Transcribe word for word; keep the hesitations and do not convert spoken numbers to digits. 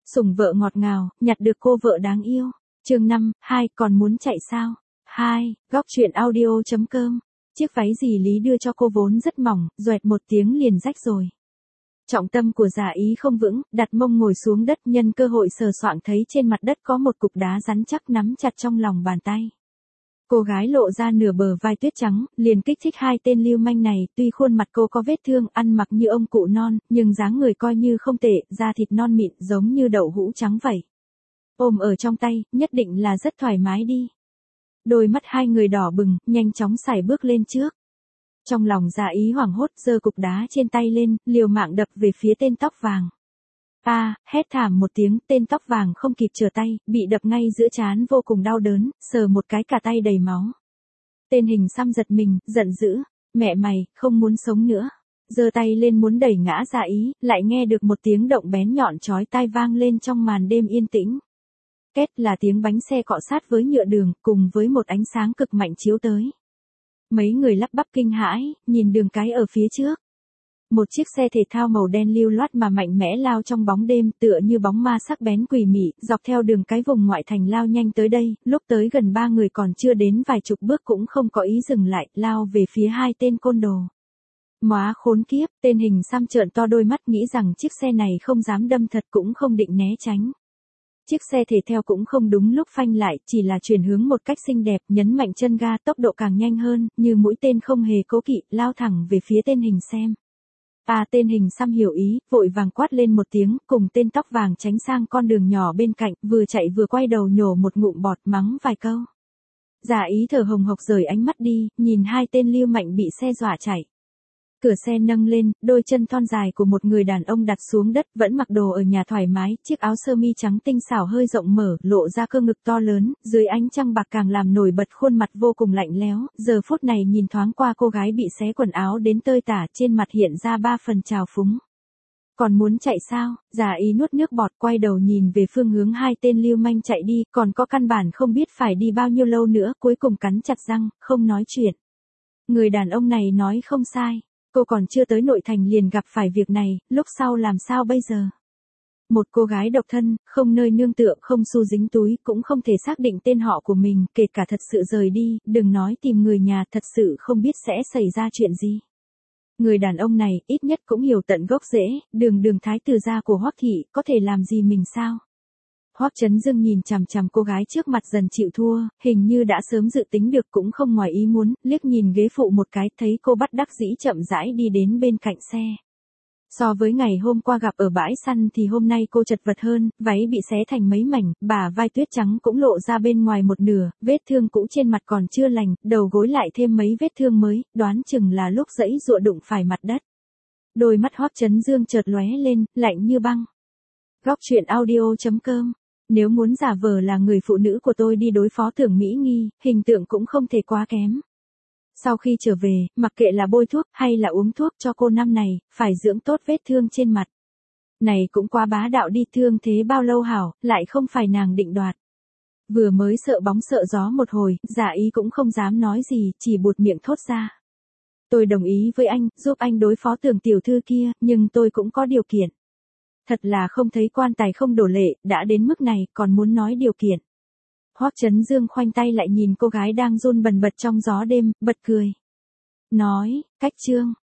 Sủng vợ ngọt ngào, nhặt được cô vợ đáng yêu. Chương năm, hai, còn muốn chạy sao? hai, góc truyện audio chấm com. Chiếc váy dì Lý đưa cho cô vốn rất mỏng, doẹt một tiếng liền rách rồi. Trọng tâm của Dạ Ý không vững, đặt mông ngồi xuống đất, nhân cơ hội sờ soạng thấy trên mặt đất có một cục đá rắn chắc nắm chặt trong lòng bàn tay. Cô gái lộ ra nửa bờ vai tuyết trắng, liền kích thích hai tên lưu manh này, tuy khuôn mặt cô có vết thương, ăn mặc như ông cụ non, nhưng dáng người coi như không tệ, da thịt non mịn giống như đậu hũ trắng vậy. Ôm ở trong tay, nhất định là rất thoải mái đi. Đôi mắt hai người đỏ bừng, nhanh chóng sải bước lên trước. Trong lòng Dạ Ý hoảng hốt, giơ cục đá trên tay lên, liều mạng đập về phía tên tóc vàng. A, à, hét thảm một tiếng, tên tóc vàng không kịp trở tay, bị đập ngay giữa trán vô cùng đau đớn, sờ một cái cả tay đầy máu. Tên hình xăm giật mình, giận dữ, mẹ mày, không muốn sống nữa. Giơ tay lên muốn đẩy ngã Dạ Ý, lại nghe được một tiếng động bén nhọn chói tai vang lên trong màn đêm yên tĩnh. Két là tiếng bánh xe cọ sát với nhựa đường, cùng với một ánh sáng cực mạnh chiếu tới. Mấy người lắp bắp kinh hãi, nhìn đường cái ở phía trước. Một chiếc xe thể thao màu đen lưu loát mà mạnh mẽ lao trong bóng đêm, tựa như bóng ma sắc bén quỷ mị, dọc theo đường cái vùng ngoại thành lao nhanh tới đây, lúc tới gần ba người còn chưa đến vài chục bước cũng không có ý dừng lại, lao về phía hai tên côn đồ. Móa khốn kiếp, tên hình xăm trợn to đôi mắt nghĩ rằng chiếc xe này không dám đâm thật cũng không định né tránh. Chiếc xe thể theo cũng không đúng lúc phanh lại, chỉ là chuyển hướng một cách xinh đẹp, nhấn mạnh chân ga, tốc độ càng nhanh hơn, như mũi tên không hề cố kỵ, lao thẳng về phía tên hình xem. À, tên hình xăm hiểu ý, vội vàng quát lên một tiếng, cùng tên tóc vàng tránh sang con đường nhỏ bên cạnh, vừa chạy vừa quay đầu nhổ một ngụm bọt, mắng vài câu. Dạ Ý thở hồng hộc rời ánh mắt đi, nhìn hai tên lưu mạnh bị xe dọa chạy. Cửa xe nâng lên, đôi chân thon dài của một người đàn ông đặt xuống đất, vẫn mặc đồ ở nhà thoải mái, chiếc áo sơ mi trắng tinh xảo hơi rộng mở, lộ ra cơ ngực to lớn, dưới ánh trăng bạc càng làm nổi bật khuôn mặt vô cùng lạnh lẽo, giờ phút này nhìn thoáng qua cô gái bị xé quần áo đến tơi tả, trên mặt hiện ra ba phần trào phúng. Còn muốn chạy sao? Dạ Ý nuốt nước bọt, quay đầu nhìn về phương hướng hai tên lưu manh chạy đi, còn có căn bản không biết phải đi bao nhiêu lâu nữa, cuối cùng cắn chặt răng, không nói chuyện. Người đàn ông này nói không sai. Cô còn chưa tới nội thành liền gặp phải việc này, lúc sau làm sao bây giờ? Một cô gái độc thân, không nơi nương tựa, không xu dính túi, cũng không thể xác định tên họ của mình, kể cả thật sự rời đi, đừng nói tìm người nhà, thật sự không biết sẽ xảy ra chuyện gì. Người đàn ông này, ít nhất cũng hiểu tận gốc rễ, đường đường thái tử gia của Hoắc thị, có thể làm gì mình sao? Hoắc Chấn Dương nhìn chằm chằm cô gái trước mặt dần chịu thua, hình như đã sớm dự tính được cũng không ngoài ý muốn, liếc nhìn ghế phụ một cái, thấy cô bắt đắc dĩ chậm rãi đi đến bên cạnh xe. So với ngày hôm qua gặp ở bãi săn thì hôm nay cô chật vật hơn, váy bị xé thành mấy mảnh, bả vai tuyết trắng cũng lộ ra bên ngoài một nửa, vết thương cũ trên mặt còn chưa lành, đầu gối lại thêm mấy vết thương mới, đoán chừng là lúc giãy giụa đụng phải mặt đất. Đôi mắt Hoắc Chấn Dương chợt lóe lên, lạnh như băng. Góc truyện audio chấm com. Nếu muốn giả vờ là người phụ nữ của tôi đi đối phó Tưởng Mỹ Nghi, hình tượng cũng không thể quá kém. Sau khi trở về, mặc kệ là bôi thuốc hay là uống thuốc cho cô năm này, phải dưỡng tốt vết thương trên mặt. Này cũng quá bá đạo đi, thương thế bao lâu hảo, lại không phải nàng định đoạt. Vừa mới sợ bóng sợ gió một hồi, Dạ Ý cũng không dám nói gì, chỉ buột miệng thốt ra. Tôi đồng ý với anh, giúp anh đối phó Tưởng tiểu thư kia, nhưng tôi cũng có điều kiện. Thật là không thấy quan tài không đổ lệ, đã đến mức này, còn muốn nói điều kiện. Hoắc Chấn Dương khoanh tay lại nhìn cô gái đang run bần bật trong gió đêm, bật cười. Nói, cách chương,